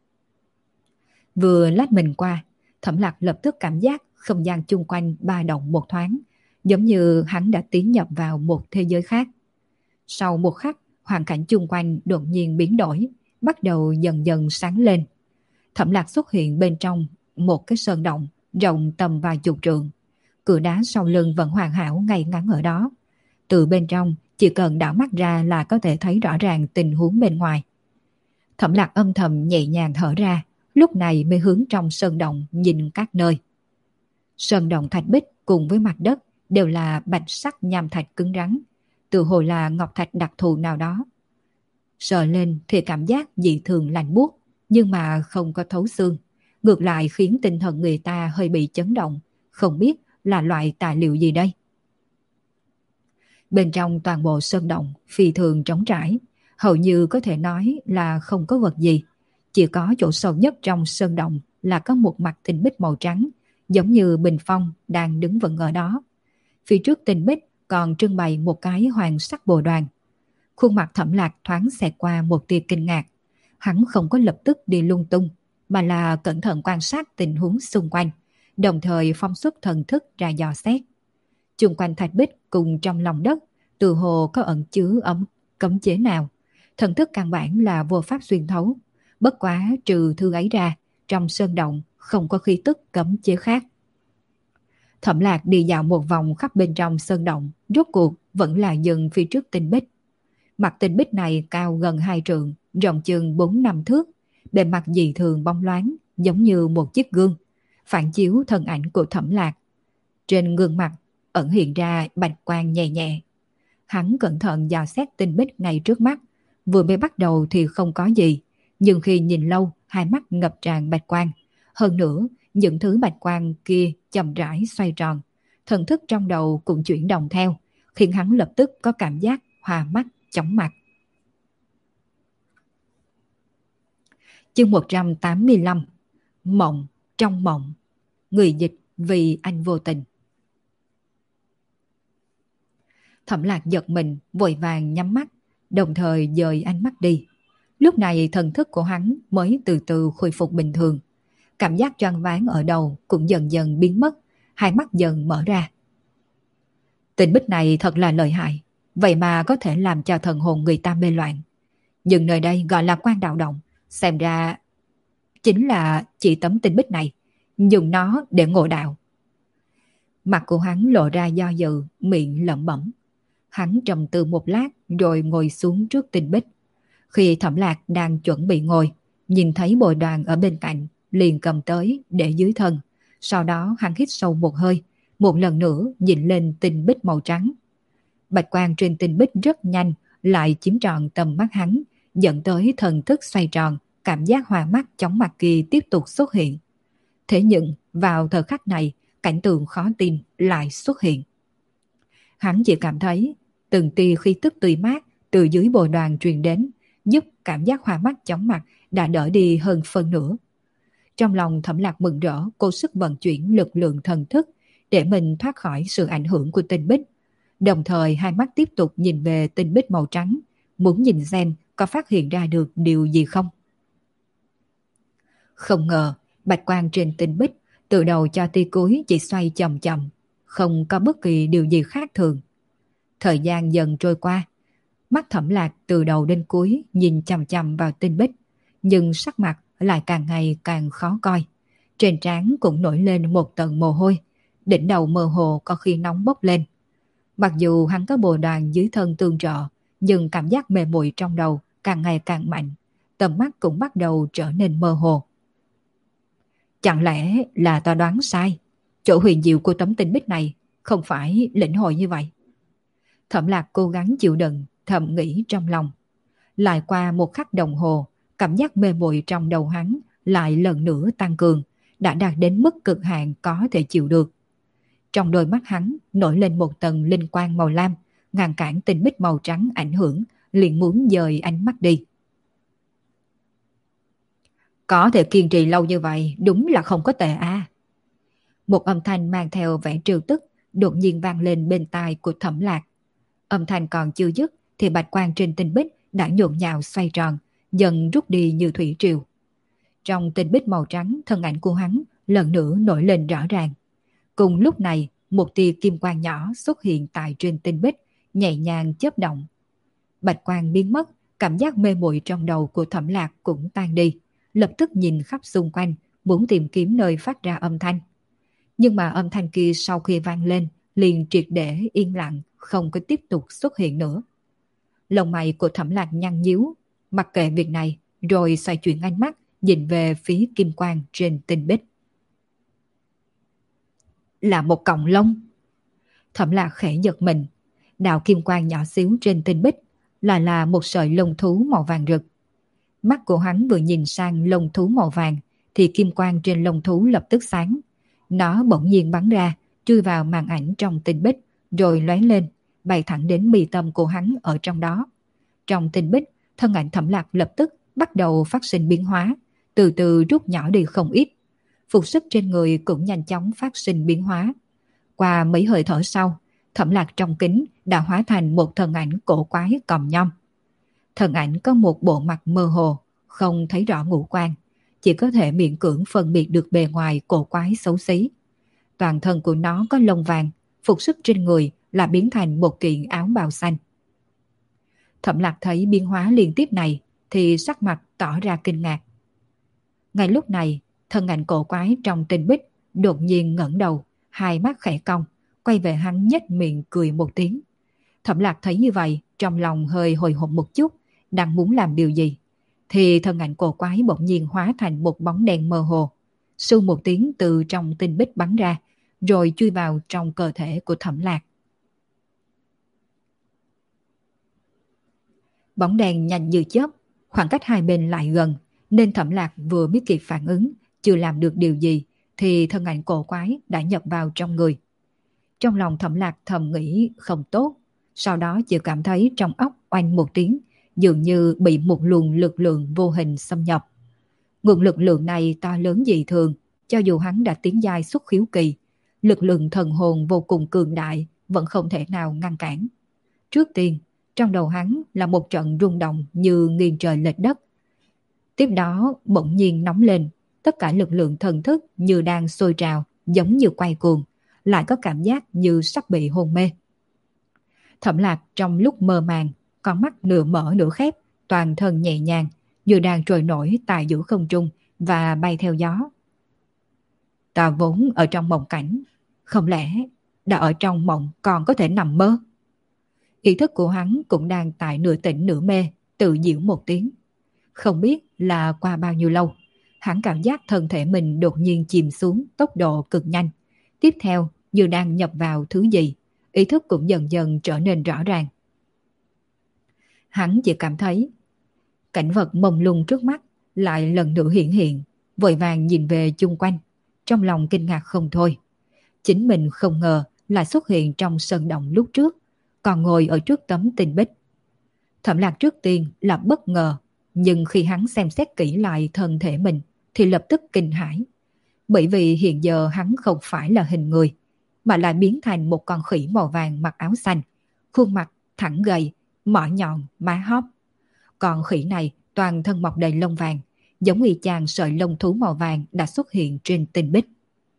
Vừa lách mình qua, Thẩm Lạc lập tức cảm giác không gian chung quanh ba động một thoáng, giống như hắn đã tiến nhập vào một thế giới khác. Sau một khắc, hoàn cảnh chung quanh đột nhiên biến đổi, bắt đầu dần dần sáng lên. Thẩm Lạc xuất hiện bên trong một cái sơn động rộng tầm vài chục trượng. Cửa đá sau lưng vẫn hoàn hảo ngay ngắn ở đó. Từ bên trong, chỉ cần đảo mắt ra là có thể thấy rõ ràng tình huống bên ngoài. Thẩm Lạc âm thầm nhẹ nhàng thở ra, lúc này mới hướng trong sơn động nhìn các nơi. Sơn động thạch bích cùng với mặt đất đều là bạch sắc nham thạch cứng rắn, tự hồ là ngọc thạch đặc thù nào đó. Sờ lên thì cảm giác dị thường lạnh buốt, nhưng mà không có thấu xương, ngược lại khiến tinh thần người ta hơi bị chấn động, không biết là loại tài liệu gì đây. Bên trong toàn bộ sơn động phi thường trống trải, hầu như có thể nói là không có vật gì. Chỉ có chỗ sâu nhất trong sơn động là có một mặt tinh bích màu trắng, giống như bình phong đang đứng vững ở đó. Phía trước tinh bích còn trưng bày một cái hoàng sắc bồ đoàn. Khuôn mặt Thẩm Lạc thoáng xẹt qua một tia kinh ngạc. Hắn không có lập tức đi lung tung, mà là cẩn thận quan sát tình huống xung quanh, đồng thời phóng xuất thần thức ra dò xét. Chung quanh thạch bích cùng trong lòng đất, từ hồ có ẩn chứa cấm chế nào. Thần thức căn bản là vô pháp xuyên thấu. Bất quá trừ thứ ấy ra, trong sơn động không có khí tức cấm chế khác. Thẩm Lạc đi dạo một vòng khắp bên trong sơn động, rốt cuộc vẫn là dừng phía trước tinh bích. Mặt tinh bích này cao gần 2 trượng, rộng chừng 4-5 thước, bề mặt dị thường bóng loáng, giống như một chiếc gương, phản chiếu thân ảnh của Thẩm Lạc. Trên gương mặt ẩn hiện ra bạch quang nhẹ nhẹ. Hắn cẩn thận dò xét tinh bích ngay trước mắt, vừa mới bắt đầu thì không có gì, nhưng khi nhìn lâu, hai mắt ngập tràn bạch quang. Hơn nữa, những thứ bạch quang kia chậm rãi xoay tròn, thần thức trong đầu cũng chuyển động theo, khiến hắn lập tức có cảm giác hoa mắt, chóng mặt. Chương 185. Mộng trong mộng. Người dịch vì anh vô tình. Thẩm Lạc giật mình, vội vàng nhắm mắt, đồng thời dời ánh mắt đi. Lúc này thần thức của hắn mới từ từ khôi phục bình thường. Cảm giác choáng váng ở đầu cũng dần dần biến mất, hai mắt dần mở ra. Tình bích này thật là lợi hại, vậy mà có thể làm cho thần hồn người ta mê loạn. Nhưng nơi đây gọi là Quan Đạo Động, xem ra chính là chỉ tấm tinh bích này, dùng nó để ngộ đạo. Mặt của hắn lộ ra do dự, miệng lẩm bẩm. Hắn trầm tư một lát rồi ngồi xuống trước tinh bích. Khi Thẩm Lạc đang chuẩn bị ngồi, nhìn thấy bồi đoàn ở bên cạnh, liền cầm tới để dưới thân. Sau đó hắn hít sâu một hơi, một lần nữa nhìn lên tinh bích màu trắng. Bạch quang trên tinh bích rất nhanh, lại chiếm trọn tầm mắt hắn, dẫn tới thần thức xoay tròn, cảm giác hoa mắt chóng mặt kia tiếp tục xuất hiện. Thế nhưng vào thời khắc này, cảnh tượng khó tin lại xuất hiện. Hắn chỉ cảm thấy từng tia khí tức tươi mát từ dưới bồi đoàn truyền đến, giúp cảm giác hoa mắt chóng mặt đã đỡ đi hơn phân nửa. Trong lòng Thẩm Lạc mừng rỡ, cố sức vận chuyển lực lượng thần thức để mình thoát khỏi sự ảnh hưởng của tinh bích. Đồng thời hai mắt tiếp tục nhìn về tinh bích màu trắng, muốn nhìn xem có phát hiện ra được điều gì không. Không ngờ, bạch quang trên tinh bích từ đầu cho tới cuối chỉ xoay chậm chậm, không có bất kỳ điều gì khác thường. Thời gian dần trôi qua, mắt Thẩm Lạc từ đầu đến cuối nhìn chằm chằm vào tinh bích, nhưng sắc mặt lại càng ngày càng khó coi. Trên trán cũng nổi lên một tầng mồ hôi, đỉnh đầu mơ hồ có khi nóng bốc lên. Mặc dù hắn có bồ đoàn dưới thân tương trợ, nhưng cảm giác mê muội trong đầu càng ngày càng mạnh, tầm mắt cũng bắt đầu trở nên mơ hồ. Chẳng lẽ là ta đoán sai? Chỗ huyền diệu của tấm tinh bích này không phải lĩnh hội như vậy. Thẩm Lạc cố gắng chịu đựng, thầm nghĩ trong lòng. Lại qua một khắc đồng hồ, cảm giác mê muội trong đầu hắn lại lần nữa tăng cường, đã đạt đến mức cực hạn có thể chịu được. Trong đôi mắt hắn nổi lên một tầng linh quang màu lam, ngăn cản tinh bích màu trắng ảnh hưởng, liền muốn dời ánh mắt đi. Có thể kiên trì lâu như vậy đúng là không có tệ à. Một âm thanh mang theo vẻ trêu tức đột nhiên vang lên bên tai của Thẩm Lạc. Âm thanh còn chưa dứt thì bạch quang trên tinh bích đã nhộn nhạo xoay tròn, dần rút đi như thủy triều. Trong tinh bích màu trắng, thân ảnh của hắn lần nữa nổi lên rõ ràng. Cùng lúc này, một tia kim quang nhỏ xuất hiện tại trên tinh bích, nhẹ nhàng chớp động. Bạch quang biến mất, cảm giác mê muội trong đầu của Thẩm Lạc cũng tan đi, lập tức nhìn khắp xung quanh, muốn tìm kiếm nơi phát ra âm thanh. Nhưng mà âm thanh kia sau khi vang lên, liền triệt để yên lặng, không có tiếp tục xuất hiện nữa. Lông mày của Thẩm Lạc nhăn nhíu, mặc kệ việc này, rồi xoay chuyển ánh mắt, nhìn về phía kim quang trên tinh bích. Là một cọng lông. Thẩm Lạc khẽ giật mình, đạo kim quang nhỏ xíu trên tinh bích lại là một sợi lông thú màu vàng rực. Mắt của hắn vừa nhìn sang lông thú màu vàng thì kim quang trên lông thú lập tức sáng. Nó bỗng nhiên bắn ra, chui vào màn ảnh trong tinh bích, rồi lóe lên, bay thẳng đến mi tâm của hắn ở trong đó. Trong tinh bích, thân ảnh Thẩm Lạc lập tức bắt đầu phát sinh biến hóa, từ từ rút nhỏ đi không ít. Phục sức trên người cũng nhanh chóng phát sinh biến hóa. Qua mấy hơi thở sau, Thẩm Lạc trong kính đã hóa thành một thân ảnh cổ quái còm nhom. Thân ảnh có một bộ mặt mơ hồ, không thấy rõ ngũ quan, chỉ có thể miễn cưỡng phân biệt được bề ngoài cổ quái xấu xí. Toàn thân của nó có lông vàng, phục sức trên người là biến thành một kiện áo bào xanh. Thẩm Lạc thấy biến hóa liên tiếp này thì sắc mặt tỏ ra kinh ngạc. Ngay lúc này, thân ảnh cổ quái trong tinh bích đột nhiên ngẩng đầu, hai mắt khẽ cong, quay về hắn nhếch miệng cười một tiếng. Thẩm Lạc thấy như vậy, trong lòng hơi hồi hộp một chút, đang muốn làm điều gì, thì thân ảnh cổ quái bỗng nhiên hóa thành một bóng đen mơ hồ. Su một tiếng từ trong tinh bích bắn ra, rồi chui vào trong cơ thể của Thẩm Lạc. Bóng đèn nhanh như chớp, khoảng cách hai bên lại gần, nên Thẩm Lạc vừa biết kịp phản ứng, chưa làm được điều gì, thì thân ảnh cổ quái đã nhập vào trong người. Trong lòng Thẩm Lạc thầm nghĩ không tốt, sau đó chỉ cảm thấy trong óc oanh một tiếng, dường như bị một luồng lực lượng vô hình xâm nhập. Nguồn lực lượng này to lớn dị thường, cho dù hắn đã tiến giai xuất khiếu kỳ, lực lượng thần hồn vô cùng cường đại vẫn không thể nào ngăn cản. Trước tiên, trong đầu hắn là một trận rung động như nghiêng trời lệch đất. Tiếp đó bỗng nhiên nóng lên, tất cả lực lượng thần thức như đang sôi trào, giống như quay cuồng, lại có cảm giác như sắp bị hôn mê. Thẩm Lạc trong lúc mơ màng, con mắt nửa mở nửa khép, toàn thân nhẹ nhàng, như đang trôi nổi tại giữa không trung và bay theo gió. Ta vốn ở trong mộng cảnh, không lẽ đã ở trong mộng còn có thể nằm mơ? Ý thức của hắn cũng đang tại nửa tỉnh nửa mê, tự giễu một tiếng. Không biết là qua bao nhiêu lâu, hắn cảm giác thân thể mình đột nhiên chìm xuống tốc độ cực nhanh. Tiếp theo, như đang nhập vào thứ gì, ý thức cũng dần dần trở nên rõ ràng. Hắn chỉ cảm thấy cảnh vật mông lung trước mắt lại lần nữa hiện hiện, vội vàng nhìn về chung quanh, trong lòng kinh ngạc không thôi. Chính mình không ngờ lại xuất hiện trong sân động lúc trước, còn ngồi ở trước tấm tinh bích. Thẩm Lạc trước tiên là bất ngờ, nhưng khi hắn xem xét kỹ lại thân thể mình thì lập tức kinh hãi. Bởi vì hiện giờ hắn không phải là hình người, mà lại biến thành một con khỉ màu vàng mặc áo xanh, khuôn mặt thẳng gầy, mỏ nhọn, má hóp. Con khỉ này toàn thân mọc đầy lông vàng, giống y chang sợi lông thú màu vàng đã xuất hiện trên tinh bích.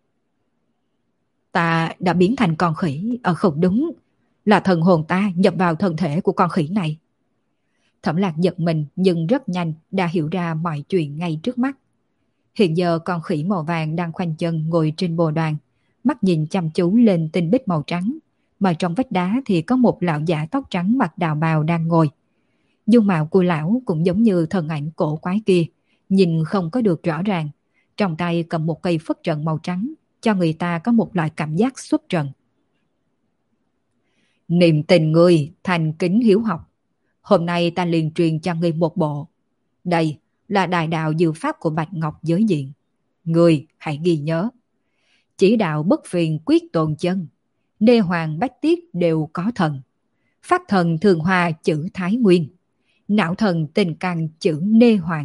Ta đã biến thành con khỉ, không đúng, là thần hồn ta nhập vào thân thể của con khỉ này. Thẩm Lạc giật mình nhưng rất nhanh đã hiểu ra mọi chuyện ngay trước mắt. Hiện giờ con khỉ màu vàng đang khoanh chân ngồi trên bồ đoàn, mắt nhìn chăm chú lên tinh bích màu trắng, mà trong vách đá thì có một lão giả tóc trắng mặc đạo bào đang ngồi. Dung mạo của lão cũng giống như thần ảnh cổ quái kia, nhìn không có được rõ ràng, trong tay cầm một cây phất trần màu trắng, cho người ta có một loại cảm giác xuất trần. Niềm tình người thành kính hiếu học, hôm nay ta liền truyền cho ngươi một bộ. Đây là đại đạo diệu pháp của Bạch Ngọc giới diện. Ngươi hãy ghi nhớ. Chỉ đạo bất phiền quyết tồn chân, nê hoàng bách tiết đều có thần. Phát thần thường hòa chữ Thái Nguyên, não thần tình căn chữ nê hoàng.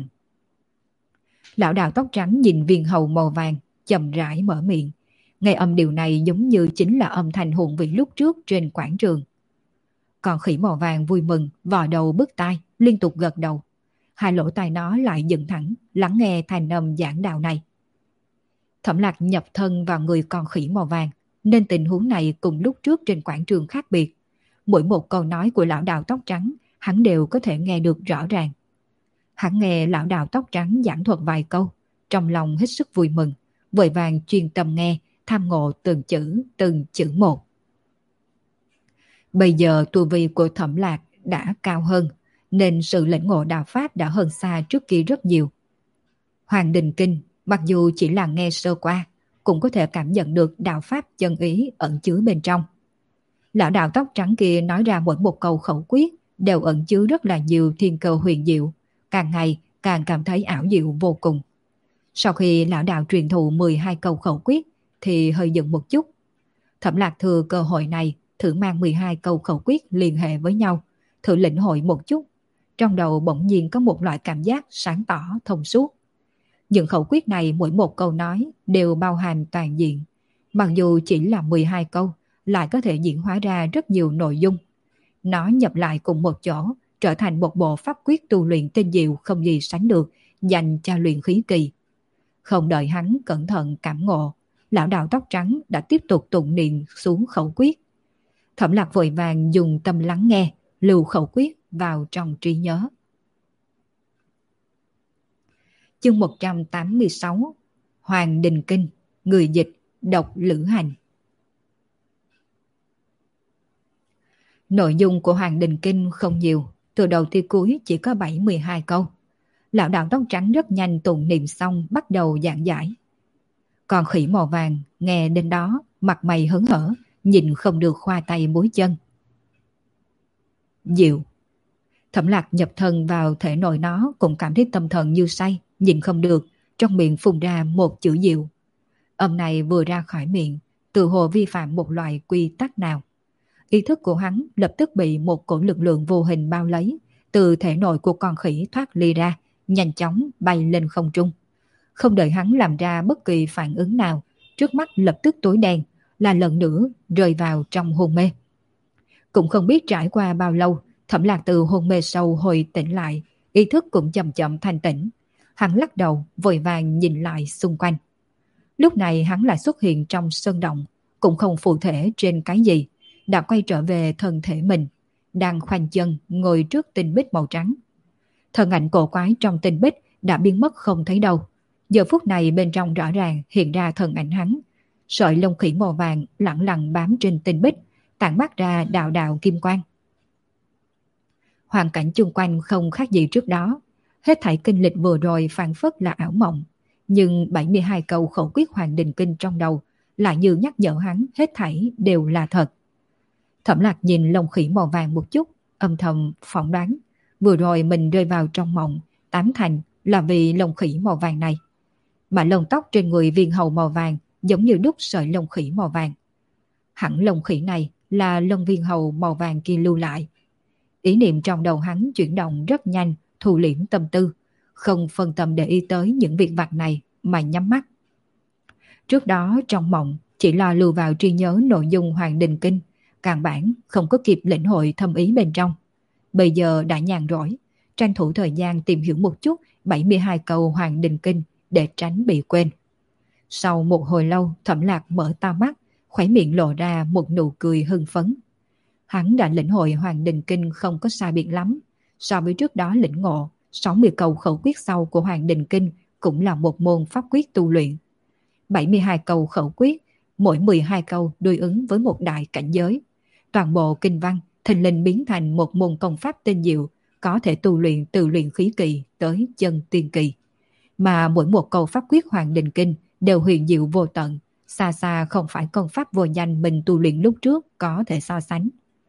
Lão đạo tóc trắng nhìn viên hầu màu vàng, chậm rãi mở miệng. Nghe âm điều này giống như chính là âm thanh hùng vị lúc trước trên quảng trường. Còn khỉ màu vàng vui mừng, vò đầu bứt tai, liên tục gật đầu. Hai lỗ tai nó lại dựng thẳng, lắng nghe thành âm giảng đạo này. Thẩm Lạc nhập thân vào người con khỉ màu vàng, nên tình huống này cùng lúc trước trên quảng trường khác biệt. Mỗi một câu nói của lão đạo tóc trắng, hắn đều có thể nghe được rõ ràng. Hắn nghe lão đạo tóc trắng giảng thuật vài câu, trong lòng hết sức vui mừng, vội vàng chuyên tâm nghe, tham ngộ từng chữ một. Bây giờ tu vi của Thẩm Lạc đã cao hơn, nên sự lĩnh ngộ đạo pháp đã hơn xa trước kia rất nhiều. Hoàng Đình Kinh, mặc dù chỉ là nghe sơ qua, cũng có thể cảm nhận được đạo pháp chân ý ẩn chứa bên trong. Lão đạo tóc trắng kia nói ra mỗi một câu khẩu quyết đều ẩn chứa rất là nhiều thiên cơ huyền diệu, càng ngày càng cảm thấy ảo diệu vô cùng. Sau khi lão đạo truyền thụ 12 câu khẩu quyết thì hơi dừng một chút. Thẩm Lạc thừa cơ hội này thử mang 12 câu khẩu quyết liên hệ với nhau, thử lĩnh hội một chút. Trong đầu bỗng nhiên có một loại cảm giác sáng tỏ, thông suốt. Những khẩu quyết này mỗi một câu nói đều bao hàm toàn diện. Mặc dù chỉ là 12 câu, lại có thể diễn hóa ra rất nhiều nội dung. Nó nhập lại cùng một chỗ, trở thành một bộ pháp quyết tu luyện tinh diệu không gì sánh được, dành cho luyện khí kỳ. Không đợi hắn cẩn thận cảm ngộ, lão đạo tóc trắng đã tiếp tục tụng niệm xuống khẩu quyết. Thẩm Lạc vội vàng dùng tâm lắng nghe, lưu khẩu quyết vào trong trí nhớ. Chương 186, Hoàng Đình Kinh, người dịch Độc Lữ Hành. Nội dung của Hoàng Đình Kinh không nhiều, từ đầu tới cuối chỉ có 7-12 câu. Lão đạo tóc trắng rất nhanh tụng niệm xong bắt đầu giảng giải. Còn khỉ màu vàng nghe đến đó, mặt mày hớn hở, nhìn không được khoa tay múi chân. Diệu. Thẩm Lạc nhập thân vào thể nội nó cũng cảm thấy tâm thần như say, nhìn không được, trong miệng phun ra một chữ diệu. Âm này vừa ra khỏi miệng, tự hồ vi phạm một loại quy tắc nào. Ý thức của hắn lập tức bị một cổ lực lượng vô hình bao lấy, từ thể nội của con khỉ thoát ly ra, nhanh chóng bay lên không trung. Không đợi hắn làm ra bất kỳ phản ứng nào, trước mắt lập tức tối đen, là lần nữa rơi vào trong hôn mê. Cũng không biết trải qua bao lâu, Thẩm Lạc từ hôn mê sâu hồi tỉnh lại, ý thức cũng chậm chậm thanh tỉnh. Hắn lắc đầu, vội vàng nhìn lại xung quanh. Lúc này hắn lại xuất hiện trong sơn động, cũng không phụ thể trên cái gì, đã quay trở về thân thể mình, đang khoanh chân ngồi trước tinh bích màu trắng. Thân ảnh cổ quái trong tinh bích đã biến mất không thấy đâu. Giờ phút này bên trong rõ ràng hiện ra thân ảnh hắn. Sợi lông khỉ màu vàng lẳng lặng bám trên tinh bích, tản mát ra đạo đạo kim quang. Hoàn cảnh chung quanh không khác gì trước đó. Hết thảy kinh lịch vừa rồi phản phất là ảo mộng. Nhưng 72 câu khẩu quyết Hoàng Đình Kinh trong đầu lại như nhắc nhở hắn hết thảy đều là thật. Thẩm Lạc nhìn lông khỉ màu vàng một chút, âm thầm phỏng đoán. Vừa rồi mình rơi vào trong mộng, tám thành là vì lông khỉ màu vàng này. Mà lông tóc trên người viên hầu màu vàng giống như đúc sợi lông khỉ màu vàng. Hẳn lông khỉ này là lông viên hầu màu vàng kia lưu lại. Ý niệm trong đầu hắn chuyển động rất nhanh, thu liễm tâm tư, không phân tâm để ý tới những việc vặt này mà nhắm mắt. Trước đó trong mộng chỉ lo lưu vào trí nhớ nội dung Hoàng Đình Kinh, căn bản không có kịp lĩnh hội thâm ý bên trong. Bây giờ đã nhàn rỗi, tranh thủ thời gian tìm hiểu một chút 72 câu Hoàng Đình Kinh để tránh bị quên. Sau một hồi lâu, Thẩm Lạc mở to mắt, khóe miệng lộ ra một nụ cười hưng phấn. Hắn đã lĩnh hội Hoàng Đình Kinh không có sai biệt lắm. So với trước đó lĩnh ngộ, 60 câu khẩu quyết sau của Hoàng Đình Kinh cũng là một môn pháp quyết tu luyện. 72 câu khẩu quyết, mỗi 12 câu đối ứng với một đại cảnh giới. Toàn bộ kinh văn thình lình biến thành một môn công pháp tinh diệu, có thể tu luyện từ luyện khí kỳ tới chân tiên kỳ. Mà mỗi một câu pháp quyết Hoàng Đình Kinh đều huyền diệu vô tận, xa xa không phải công pháp vô danh mình tu luyện lúc trước có thể so sánh.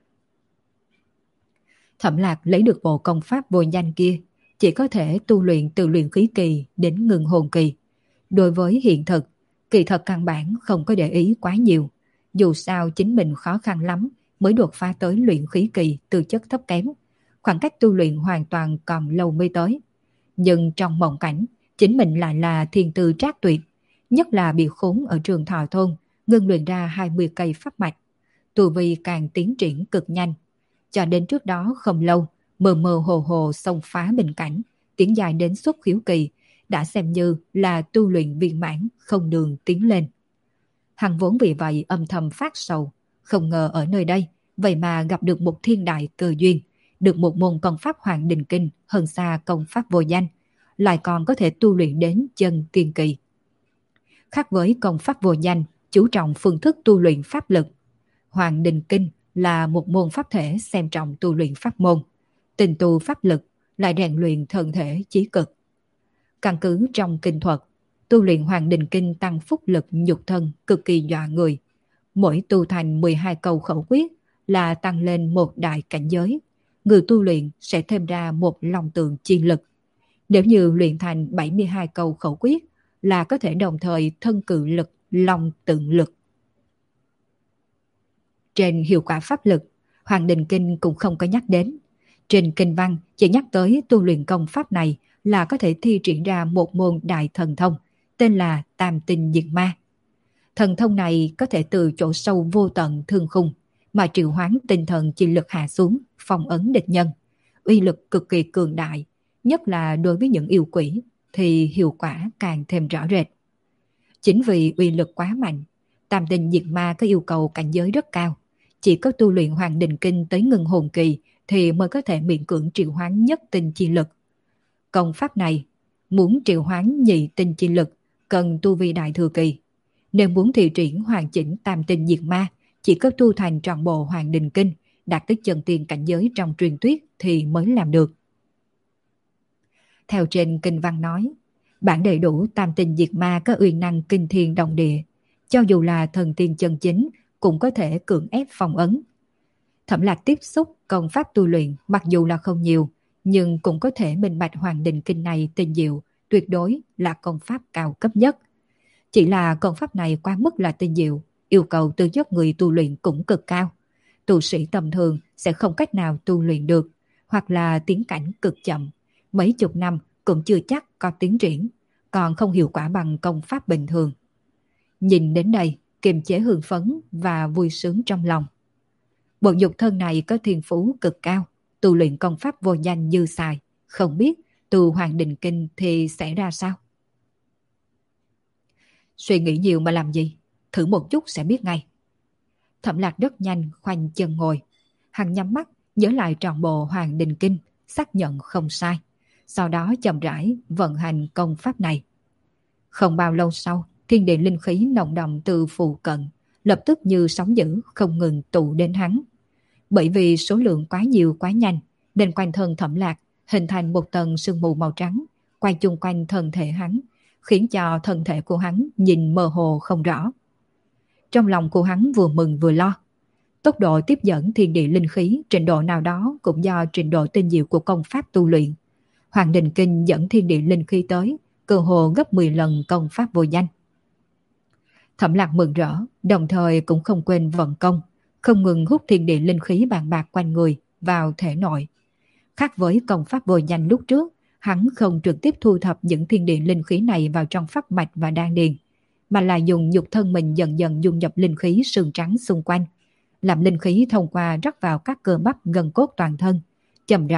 Thẩm Lạc lấy được bộ công pháp vô danh kia, chỉ có thể tu luyện từ luyện khí kỳ đến ngưng hồn kỳ. Đối với hiện thực, kỳ thật căn bản không có để ý quá nhiều. Dù sao chính mình khó khăn lắm mới đột phá tới luyện khí kỳ từ chất thấp kém. Khoảng cách tu luyện hoàn toàn còn lâu mới tới. Nhưng trong mộng cảnh, chính mình lại là thiên tư trác tuyệt. Nhất là bị khốn ở trường Thọ Thôn, ngưng luyện ra 20 cây pháp mạch. Tu vi càng tiến triển cực nhanh. Cho đến trước đó không lâu, mơ mơ hồ hồ xông phá bình cảnh, tiến dài đến xuất khiếu kỳ, đã xem như là tu luyện viên mãn không đường tiến lên. Hắn vốn vì vậy âm thầm phát sầu, không ngờ ở nơi đây, vậy mà gặp được một thiên đại cơ duyên, được một môn công pháp Hoàng Đình Kinh hơn xa công pháp vô danh, lại còn có thể tu luyện đến chân tiên kỳ. Khác với công pháp vô danh, chú trọng phương thức tu luyện pháp lực, Hoàng Đình Kinh là một môn pháp thể xem trọng tu luyện pháp môn, tình tu pháp lực lại rèn luyện thân thể chí cực. Căn cứ trong kinh thuật, tu luyện Hoàng Đình Kinh tăng phúc lực nhục thân cực kỳ dọa người. Mỗi tu thành 12 câu khẩu quyết là tăng lên một đại cảnh giới. Người tu luyện sẽ thêm ra một long tượng chi lực. Nếu như luyện thành 72 câu khẩu quyết là có thể đồng thời thân cự lực, long tượng lực. Trên hiệu quả pháp lực, Hoàng Đình Kinh cũng không có nhắc đến. Trên kinh văn chỉ nhắc tới tu luyện công pháp này là có thể thi triển ra một môn đại thần thông, tên là Tam Tinh Diệt Ma. Thần thông này có thể từ chỗ sâu vô tận thương khung mà triệu hoán tinh thần chi lực hạ xuống, phong ấn địch nhân. Uy lực cực kỳ cường đại, nhất là đối với những yêu quỷ thì hiệu quả càng thêm rõ rệt. Chính vì uy lực quá mạnh, Tam Tinh Diệt Ma có yêu cầu cảnh giới rất cao. Chỉ có tu luyện Hoàng Đình Kinh tới ngưng hồn kỳ thì mới có thể miễn cưỡng triệu hoán nhất tinh chi lực. Công pháp này, muốn triệu hoán nhị tinh chi lực, cần tu vi đại thừa kỳ. Nếu muốn thi triển hoàn chỉnh Tam Tinh Diệt Ma, chỉ có tu thành trọn bộ Hoàng Đình Kinh, đạt tới chân tiên cảnh giới trong truyền thuyết thì mới làm được. Theo trên kinh văn nói, bản đầy đủ Tam Tinh Diệt Ma có uy năng kinh thiên động địa, cho dù là thần tiên chân chính cũng có thể cưỡng ép phong ấn. Thẩm Lạc tiếp xúc công pháp tu luyện mặc dù là không nhiều, nhưng cũng có thể minh bạch Hoàng Đình Kinh này tinh diệu, tuyệt đối là công pháp cao cấp nhất. Chỉ là công pháp này quá mức là tinh diệu, yêu cầu tư chất người tu luyện cũng cực cao. Tu sĩ tầm thường sẽ không cách nào tu luyện được, hoặc là tiến cảnh cực chậm, mấy chục năm cũng chưa chắc có tiến triển, còn không hiệu quả bằng công pháp bình thường. Nhìn đến đây, kiềm chế hưng phấn và vui sướng trong lòng. Bộ nhục thân này có thiên phú cực cao, tu luyện công pháp vô danh dư xài, không biết tu Hoàng Đình Kinh thì sẽ ra sao? Suy nghĩ nhiều mà làm gì? Thử một chút sẽ biết ngay. Thẩm Lạc rất nhanh khoanh chân ngồi. Hắn nhắm mắt, nhớ lại trọn bộ Hoàng Đình Kinh, xác nhận không sai. Sau đó chậm rãi vận hành công pháp này. Không bao lâu sau, thiên địa linh khí nồng đậm từ phụ cận, lập tức như sóng dữ không ngừng tụ đến hắn. Bởi vì số lượng quá nhiều quá nhanh, nên quanh thân Thẩm Lạc hình thành một tầng sương mù màu trắng, quay chung quanh thân thể hắn, khiến cho thân thể của hắn nhìn mơ hồ không rõ. Trong lòng của hắn vừa mừng vừa lo. Tốc độ tiếp dẫn thiên địa linh khí trình độ nào đó cũng do trình độ tinh diệu của công pháp tu luyện. Hoàng Đình Kinh dẫn thiên địa linh khí tới, cơ hồ gấp 10 lần công pháp vô danh. Thẩm Lạc mừng rỡ, đồng thời cũng không quên vận công, không ngừng hút thiên địa linh khí bàn bạc quanh người vào thể nội. Khác với công pháp vô danh lúc trước, hắn không trực tiếp thu thập những thiên địa linh khí này vào trong pháp mạch và đan điền, mà là dùng nhục thân mình dần dần dung nhập linh khí sương trắng xung quanh, làm linh khí thông qua rắc vào các cơ bắp gân cốt toàn thân, chậm rãi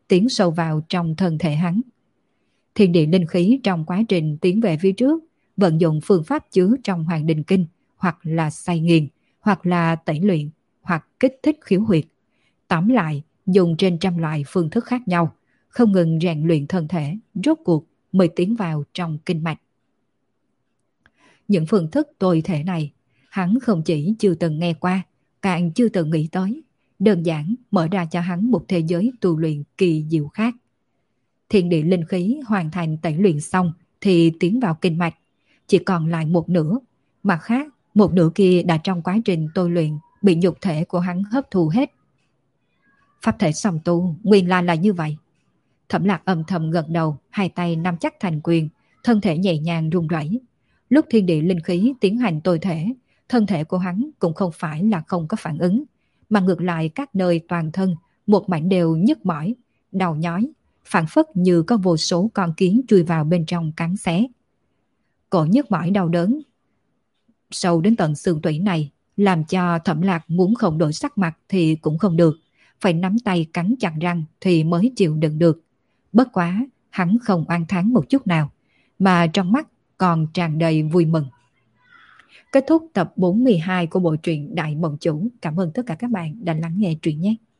tiến sâu vào trong thân thể hắn. Thiên địa linh khí trong quá trình tiến về phía trước vận dụng phương pháp chứa trong Hoàng Đình Kinh, hoặc là xay nghiền, hoặc là tẩy luyện, hoặc kích thích khiếu huyệt. Tóm lại, dùng trên trăm loại phương thức khác nhau, không ngừng rèn luyện thân thể, rốt cuộc mới tiến vào trong kinh mạch. Những phương thức tồi thể này, hắn không chỉ chưa từng nghe qua, càng chưa từng nghĩ tới, đơn giản mở ra cho hắn một thế giới tu luyện kỳ diệu khác. Thiên địa linh khí hoàn thành tẩy luyện xong thì tiến vào kinh mạch, chỉ còn lại một nửa, mặt khác một nửa kia đã trong quá trình tôi luyện bị nhục thể của hắn hấp thu hết. Pháp thể song tu nguyên là như vậy. Thẩm Lạc âm thầm gật đầu, hai tay nắm chắc thành quyền, thân thể nhẹ nhàng run rẩy. Lúc thiên địa linh khí tiến hành tôi thể, thân thể của hắn cũng không phải là không có phản ứng, mà ngược lại các nơi toàn thân một mảnh đều nhức mỏi, đau nhói, phản phất như có vô số con kiến chui vào bên trong cắn xé. Cổ nhức mỏi đau đớn sâu đến tận xương tủy này, làm cho Thẩm Lạc muốn không đổi sắc mặt thì cũng không được, phải nắm tay cắn chặt răng thì mới chịu đựng được. Bất quá, hắn không oan thán một chút nào, mà trong mắt còn tràn đầy vui mừng. Kết thúc tập 42 của bộ truyện Đại Mộng Chủ. Cảm ơn tất cả các bạn đã lắng nghe truyện nhé.